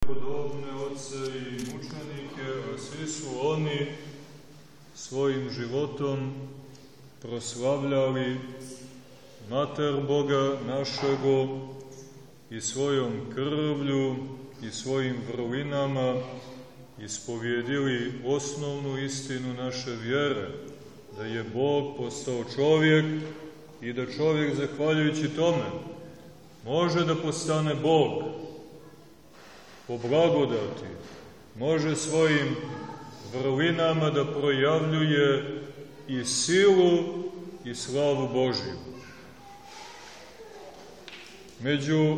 prepodobne oce i mučenike, a svi su oni svojim životom proslavljali Mater Boga našego i svojom krvlju i svojim vrlinama ispovjedili osnovnu istinu naše vjere, da je Bog postao čovjek i da čovjek, zahvaljujući tome, može da postane Bog po blagodati, može svojim vrlinama da projavljuje i silu i slavu Božju. Među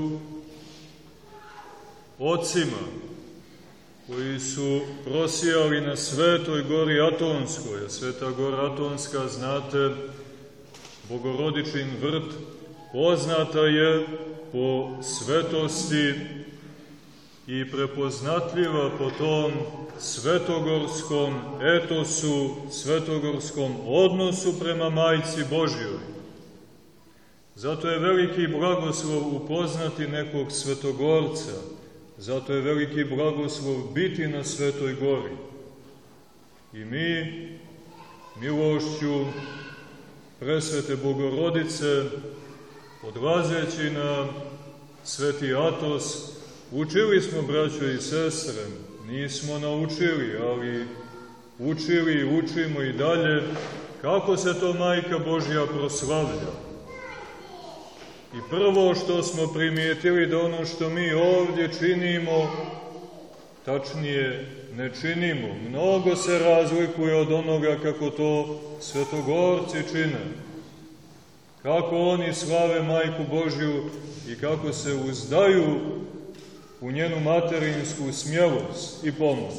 ocima koji su prosijali na Svetoj gori Atonskoj, a Sveta gora Atonska, znate, Bogorodičin vrt, poznata je po svetosti i prepoznatljiva po tom svetogorskom etosu, svetogorskom odnosu prema Majci Božjoj. Zato je veliki blagoslov upoznati nekog svetogorca, zato je veliki blagoslov biti na Svetoj gori. I mi, milošću presvete Bogorodice, odlazeći na Sveti Atos, učili smo, braćo i sestre, nismo naučili, ali učili i učimo i dalje kako se to Majka Božja proslavlja. I prvo što smo primijetili da ono što mi ovdje činimo, tačnije ne činimo, mnogo se razlikuje od onoga kako to svetogorci čine. Kako oni slave Majku Božju i kako se uzdaju u njenu materinsku smjelost i pomoć.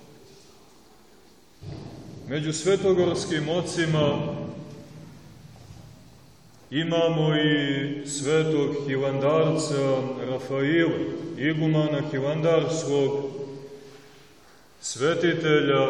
Među svetogorskim ocima imamo i svetog hilandarca Rafaila, igumana hilandarskog, svetitelja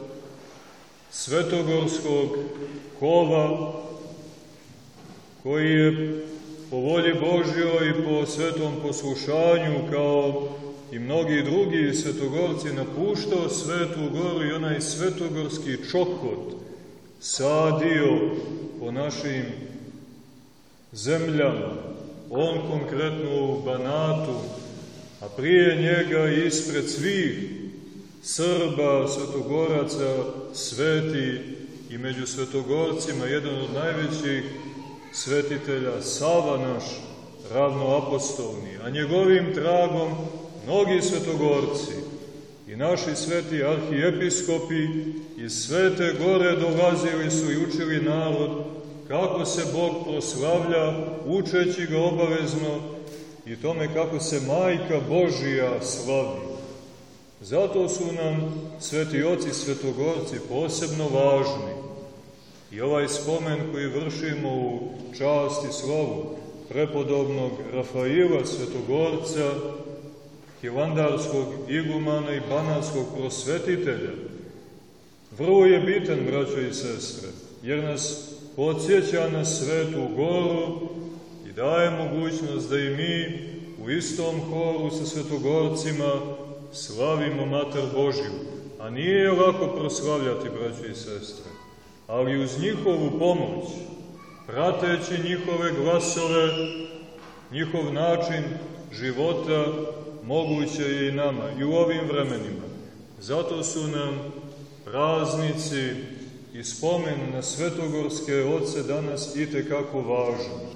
svetogorskog kova, koji je po volji Božjoj i po svetom poslušanju, kao i mnogi drugi svetogorci, napuštao Svetu goru i onaj svetogorski čokot sadio po našim zemljama, on konkretno u Banatu, a prije njega ispred svih Srba, svetogoraca, sveti i među svetogorcima jedan od najvećih svetitelja, Sava naš, ravnoapostolni, a njegovim tragom mnogi svetogorci i naši sveti arhijepiskopi iz Svete gore dolazili su i učili narod kako se Bog proslavlja, učeći ga obavezno i tome kako se Majka Božja slavi. Zato su nam sveti oci svetogorci posebno važni. I ovaj spomen koji vršimo u čast i slavu prepodobnog Rafaila svetogorca, hilandarskog igumana i banatskog prosvetitelja, vrlo je bitan, braćo i sestre, jer nas podsjeća na Svetu goru i daje mogućnost da i mi u istom horu sa svetogorcima slavimo Mater Božju. A nije lako proslavljati, braćo i sestre, ali uz njihovu pomoć, prateći njihove glasove, njihov način života, moguće je i nama, i u ovim vremenima. Zato su nam praznici i spomen na svetogorske oce danas itekako važni.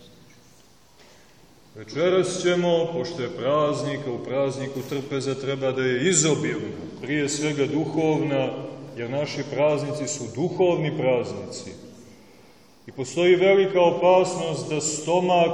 Večeras ćemo, pošto je praznik, a u prazniku trpeza treba da je izobilna, prije svega duhovna, jer naši praznici su duhovni praznici. I postoji velika opasnost da stomak,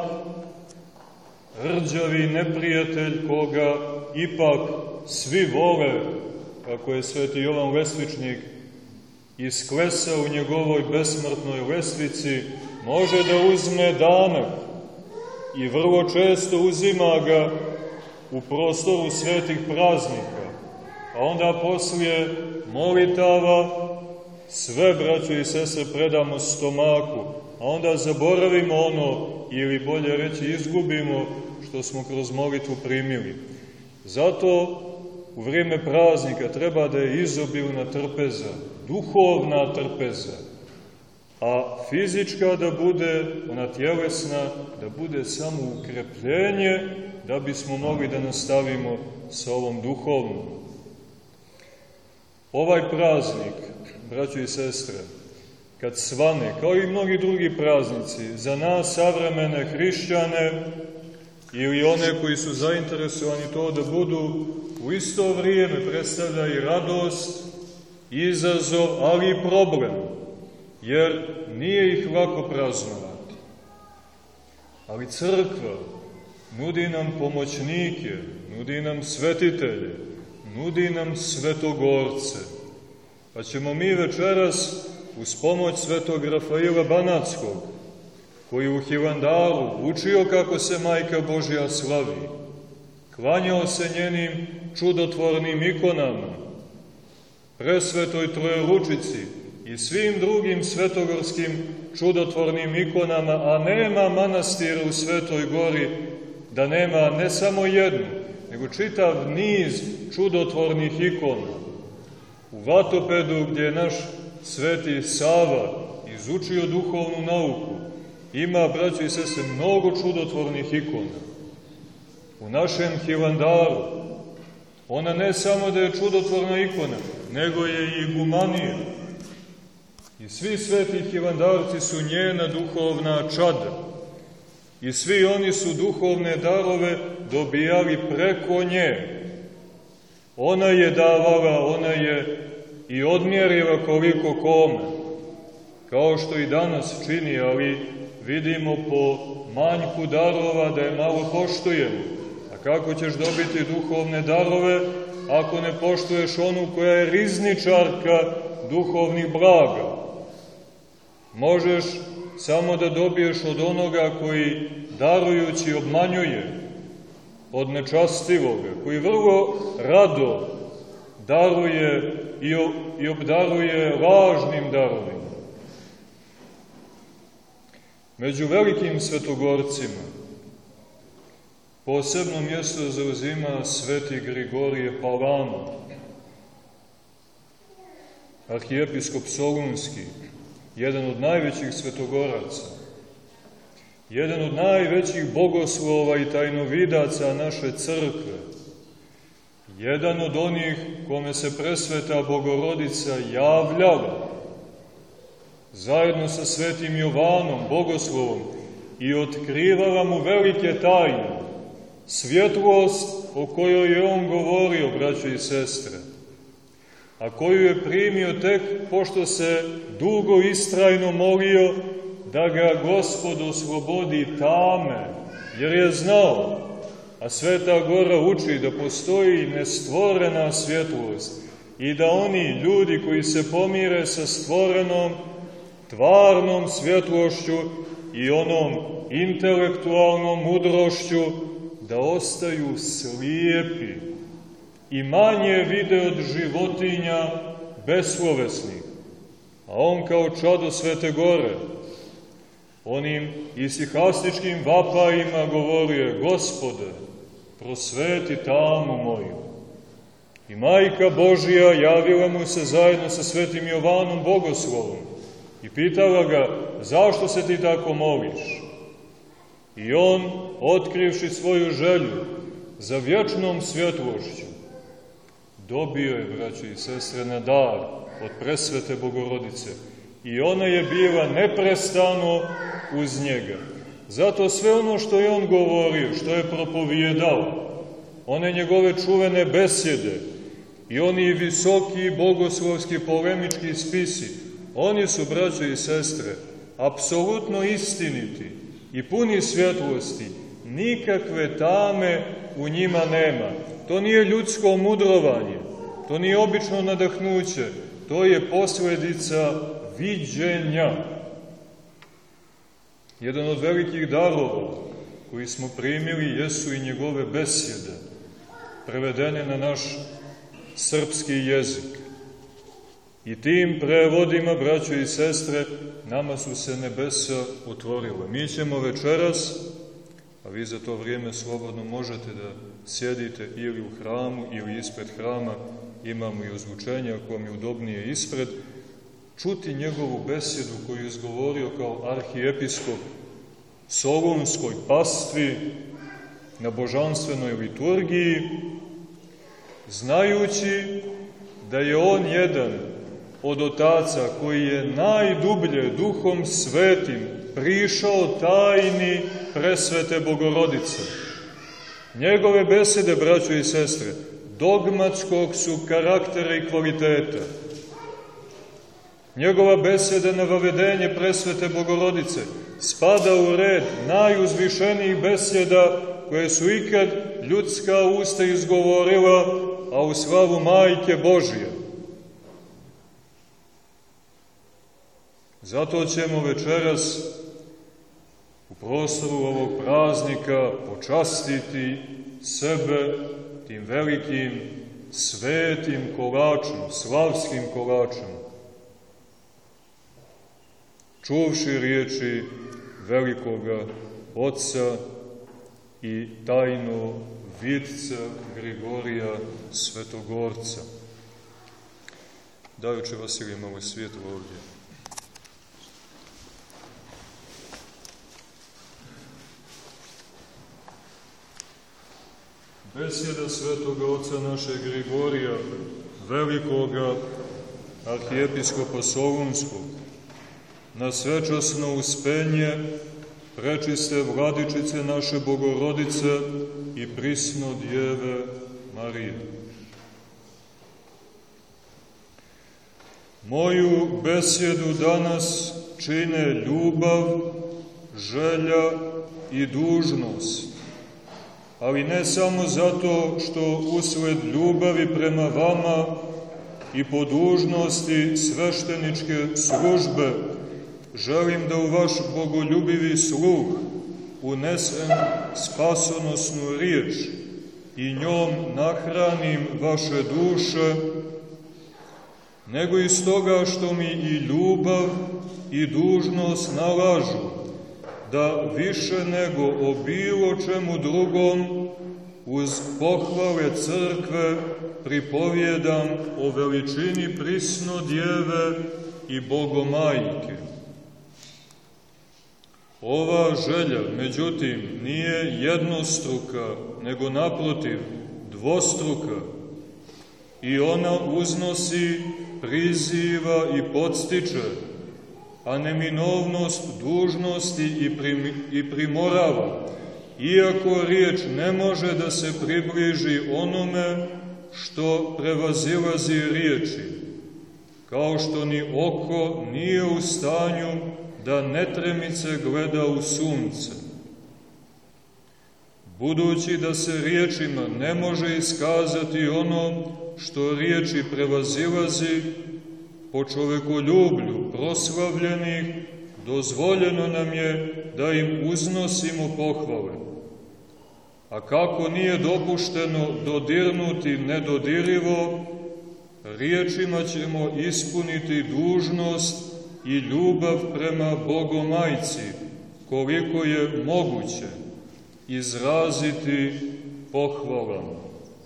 rđavi neprijatelj koga ipak svi vole, kako je sveti Jovan Lestvičnik isklesao u njegovoj besmrtnoj lestvici, može da uzme danak i vrlo često uzima ga u prostoru svetih praznika, a onda poslije molitava sve, braćo i sestre, predamo stomaku, a onda zaboravimo ono, ili bolje reći izgubimo, što smo kroz molitvu primili. Zato u vrijeme praznika treba da je izobilna trpeza, duhovna trpeza, a fizička da bude, ona tjelesna, da bude samo ukrepljenje, da bismo mogli da nastavimo sa ovom duhovnom. Ovaj praznik, braćo i sestre, kad svane, kao i mnogi drugi praznici, za nas savremene hrišćane ili one koji su zainteresovani to da budu u isto vrijeme, predstavlja i radost, izazov, ali i problem, jer nije ih lako praznovati. Ali crkva nudi nam pomoćnike, nudi nam svetitelje, nudi nam svetogorce. Pa ćemo mi večeras uz pomoć svetog Rafaila Banatskog, koji u Hilandaru učio kako se Majka Božja slavi, klanjao se njenim čudotvornim ikonama, presvetoj Trojeručici i svim drugim svetogorskim čudotvornim ikonama, a nema manastira u Svetoj Gori da nema ne samo jednu, nego čitav niz čudotvornih ikona. U Vatopedu, gdje je naš sveti Sava izučio duhovnu nauku, ima, braćo i sestre, mnogo čudotvornih ikona. U našem Hilandaru, ona ne samo da je čudotvorna ikona, nego je i igumanija. I svi sveti hilandarci su njena duhovna čada. I svi oni su duhovne darove dobijali preko nje. Ona je davala, ona je i odmjerila koliko kome, kao što i danas čini, ali vidimo po manjku darova da je malo poštujemo. A kako ćeš dobiti duhovne darove ako ne poštuješ onu koja je rizničarka duhovnih blaga? Možeš samo da dobiješ od onoga koji darujući obmanjuje, od nečastivoga, koji vrlo rado daruje i obdaruje lažnim darovima. Među velikim svetogorcima posebno mjesto zauzima sveti Grigorije Palama, arhijepiskop Solunski, jedan od najvećih svetogoraca, jedan od najvećih bogoslova i tajnovidaca naše crkve, jedan od onih kome se presveta Bogorodica javljala, zajedno sa svetim Jovanom, bogoslovom, i otkrivala mu velike tajne, svjetlost o kojoj je on govorio, braćo i sestre, a koju je primio tek pošto se dugo istrajno molio da ga Gospod oslobodi tame, jer je znao, a Sveta Gora uči da postoji nestvorena svjetlost i da oni ljudi koji se pomire sa stvorenom, tvarnom svjetlošću i onom intelektualnom mudrošću, da ostaju slijepi i manje vide od životinja beslovesnih. A on kao čado Svete Gore, onim isihastičkim vapajima govorio je: Gospode, prosveti tamu moju. I Majka Božja javila mu se zajedno sa svetim Jovanom Bogoslovom i pitala ga: zašto se ti tako moliš? I on, otkrivši svoju želju za vječnom svjetlošću, dobio je, braćo i sestre, na dar od presvete Bogorodice. I ona je bila neprestano uz njega. Zato sve ono što je on govorio, što je propovijedao, one njegove čuvene besjede i oni visoki bogoslovski polemički spisi, oni su, braćo i sestre, apsolutno istiniti i puni svjetlosti. Nikakve tame u njima nema. To nije ljudsko mudrovanje, to nije obično nadahnuće, to je posljedica viđenja. Jedan od velikih darova koji smo primili jesu i njegove besjede, prevedene na naš srpski jezik. I tim prevodima, braćo i sestre, nama su se nebesa otvorile. Mi ćemo večeras a vi za to vrijeme slobodno možete da sjedite ili u hramu ili ispred hrama, imamo i ozvučenje, ako vam je udobnije ispred, čuti njegovu besjedu koju je izgovorio kao arhijepiskop Solunskoj pastvi na božanstvenoj liturgiji, znajući da je on jedan od otaca koji je najdublje Duhom Svetim prišao tajni presvete Bogorodice. Njegove besede, braćo i sestre, dogmatskog su karaktera i kvaliteta. Njegova beseda na vavedenje presvete Bogorodice spada u red najuzvišenijih beseda koje su ikad ljudska usta izgovorila, a u slavu Majke Božije. Zato ćemo večeras u prostoru ovog praznika počastiti sebe tim velikim svetim kolačom, slavskim kolačom, čuvši riječi velikoga oca i tajno vidca Grigorija Svetogorca. Dajuče Vasilije, malo svjetlo ovdje. Besjeda svetoga oca našeg Grigorija, velikoga arhijepiskopa Solunskog, na svečasno uspenje prečiste Vladičice naše Bogorodice i prisno Djeve Marije. Moju besjedu danas čine ljubav, želja i dužnost, ali ne samo zato što usled ljubavi prema vama i po dužnosti svešteničke službe želim da u vaš bogoljubivi sluh unesem spasonosnu riječ i njom nahranim vaše duše, nego i stoga što mi i ljubav i dužnost nalažu da više nego o bilo čemu drugom uz pohvale crkve pripovjedam o veličini prisno Djeve i Bogomajke. Ova želja, međutim, nije jednostruka, nego naprotiv dvostruka, i ona uznosi, priziva i podstiče, a neminovnost dužnosti i primorava, iako riječ ne može da se približi onome što prevazilazi riječi, kao što ni oko nije u stanju da netremice gleda u sunce. Budući da se riječima ne može iskazati ono što riječi prevazilazi, po čovekoljublju proslavljenih dozvoljeno nam je da im uznosimo pohvale. A kako nije dopušteno dodirnuti nedodirivo, riječima ćemo ispuniti dužnost i ljubav prema Bogomajci, koliko je moguće izraziti pohvalama.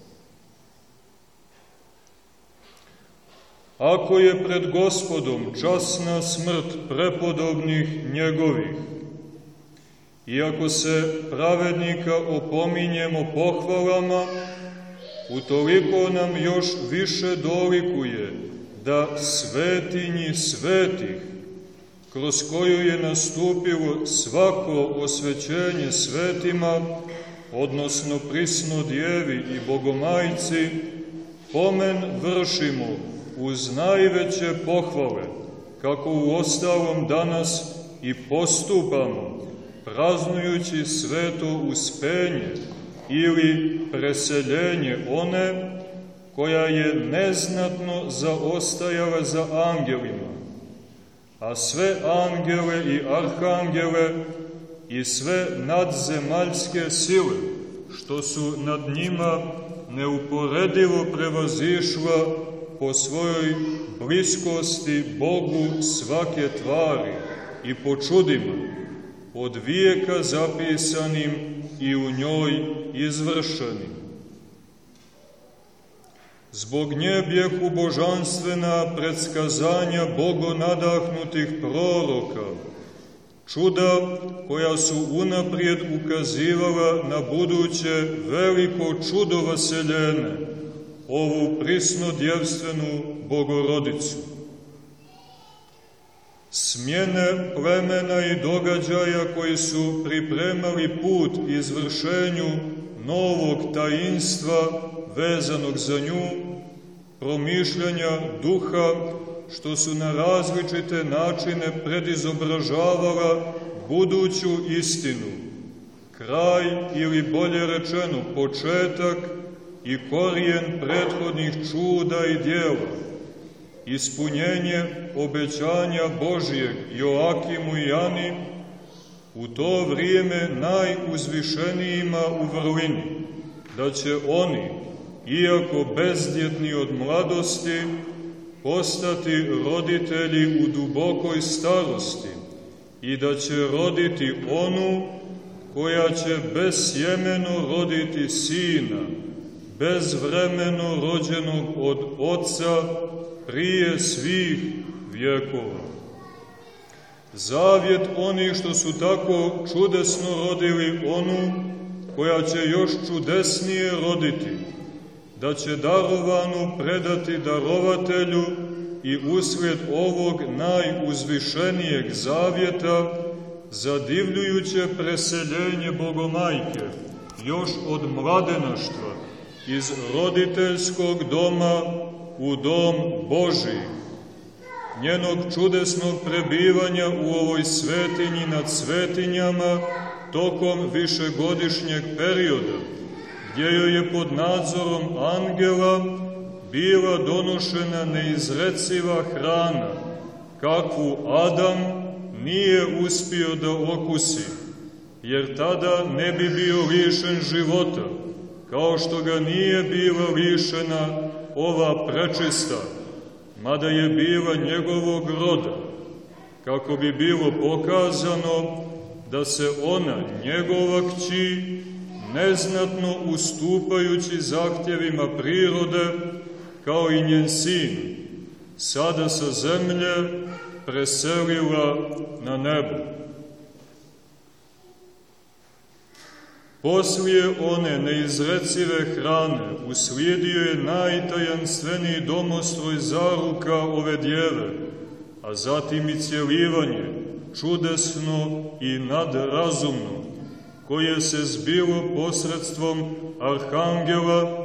Ako je pred Gospodom časna smrt prepodobnih njegovih, i ako se pravednika opominjemo pohvalama, utoliko nam još više dolikuje da svetinji svetih, kroz koju je nastupilo svako osvećenje svetima, odnosno prisno Djevi i Bogomajci, pomen vršimo uz najveće pohvale, kako u ostalom danas i postupamo, praznujući sveto uspenje ili preseljenje one koja je neznatno zaostajala za angelima, a sve angele i arhangele i sve nadzemaljske sile, što su nad njima neuporedivo prevazišla po svojoj bliskosti Bogu svake tvari i po čudima, od vijeka zapisanim i u njoj izvršeni. Zbog nje bjehu božanstvena predskazanja bogonadahnutih proroka, čuda koja su unaprijed ukazivala na buduće veliko čudo vaseljene, ovu prisnodjevstvenu Bogorodicu. Smjene plemena i događaja koji su pripremali put izvršenju novog tajinstva vezanog za nju, promišljanja duha, što su na različite načine predizobražavala buduću istinu, kraj ili bolje rečeno početak i korijen prethodnih čuda i djela, ispunjenje obećanja Božijeg Joakimu i Ani, u to vrijeme najuzvišenijima u vrlini, da će oni, iako bezdjetni od mladosti, postati roditelji u dubokoj starosti i da će roditi onu koja će besjemeno roditi sina, bezvremeno rođenog od Oca prije svih vjekova. Zavjet onih što su tako čudesno rodili onu koja će još čudesnije roditi, da će darovanu predati darovatelju i uslijed ovog najuzvišenijeg zavjeta zadivljujuće preseljenje Bogomajke, još od mladenaštva, iz roditeljskog doma u dom Božiji, njenog čudesnog prebivanja u ovoj svetinji nad svetinjama tokom višegodišnjeg perioda, gdje joj je pod nadzorom angela bila donošena neizreciva hrana, kakvu Adam nije uspio da okusi, jer tada ne bi bio lišen života, kao što ga nije bila lišena ova prečista, mada je bila njegovog roda, kako bi bilo pokazano da se ona, njegova kći, neznatno ustupajući zahtjevima prirode, kao i njen sin, sada sa zemlje preselila na nebo. Poslije one neizrecive hrane uslijedio je najtajanstveniji domostroj zaruka ove djeve, a zatim i cjelivanje, čudesno i nadrazumno, koje se zbilo posredstvom arhangela